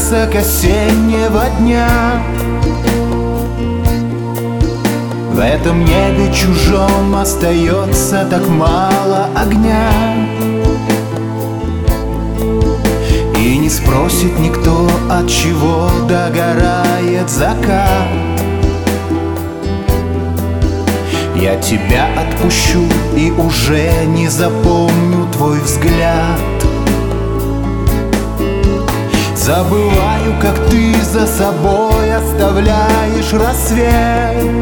красок осеннего дня. В этом небе чужом остается так мало огня. И не спросит никто, от чего догорает закат. Я тебя отпущу и уже не запомню твой взгляд. Забываю, как ты за собой оставляешь рассвет.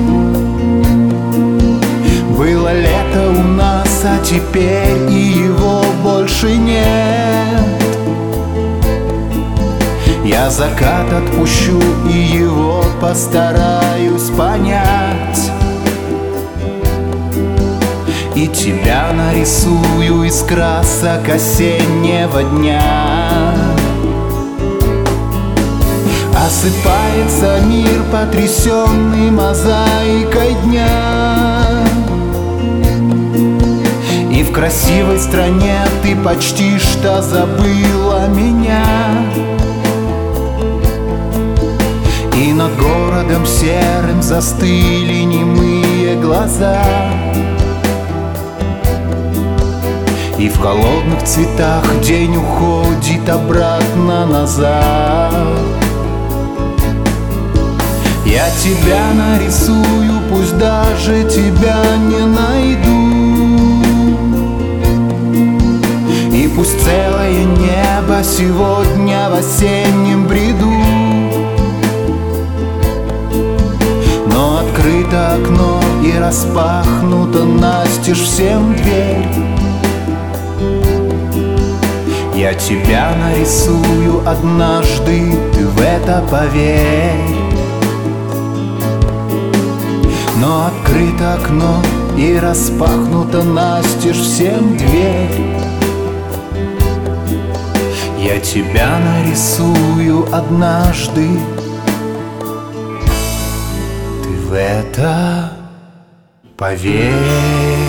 Было лето у нас, а теперь и его больше нет. Я закат отпущу и его постараюсь понять. И тебя нарисую из красок осеннего дня. Осыпается мир, потрясенный мозаикой дня. И в красивой стране ты почти что забыла меня. И над городом серым застыли немые глаза. И в холодных цветах день уходит обратно назад. Я тебя нарисую, пусть даже тебя не найду. И пусть целое небо сегодня в осеннем бреду. Но открыто окно и распахнуто настежь всем дверь. Я тебя нарисую однажды, ты в это поверь. Но открыто окно и распахнуто настежь всем дверь. Я тебя нарисую однажды, ты в это поверь.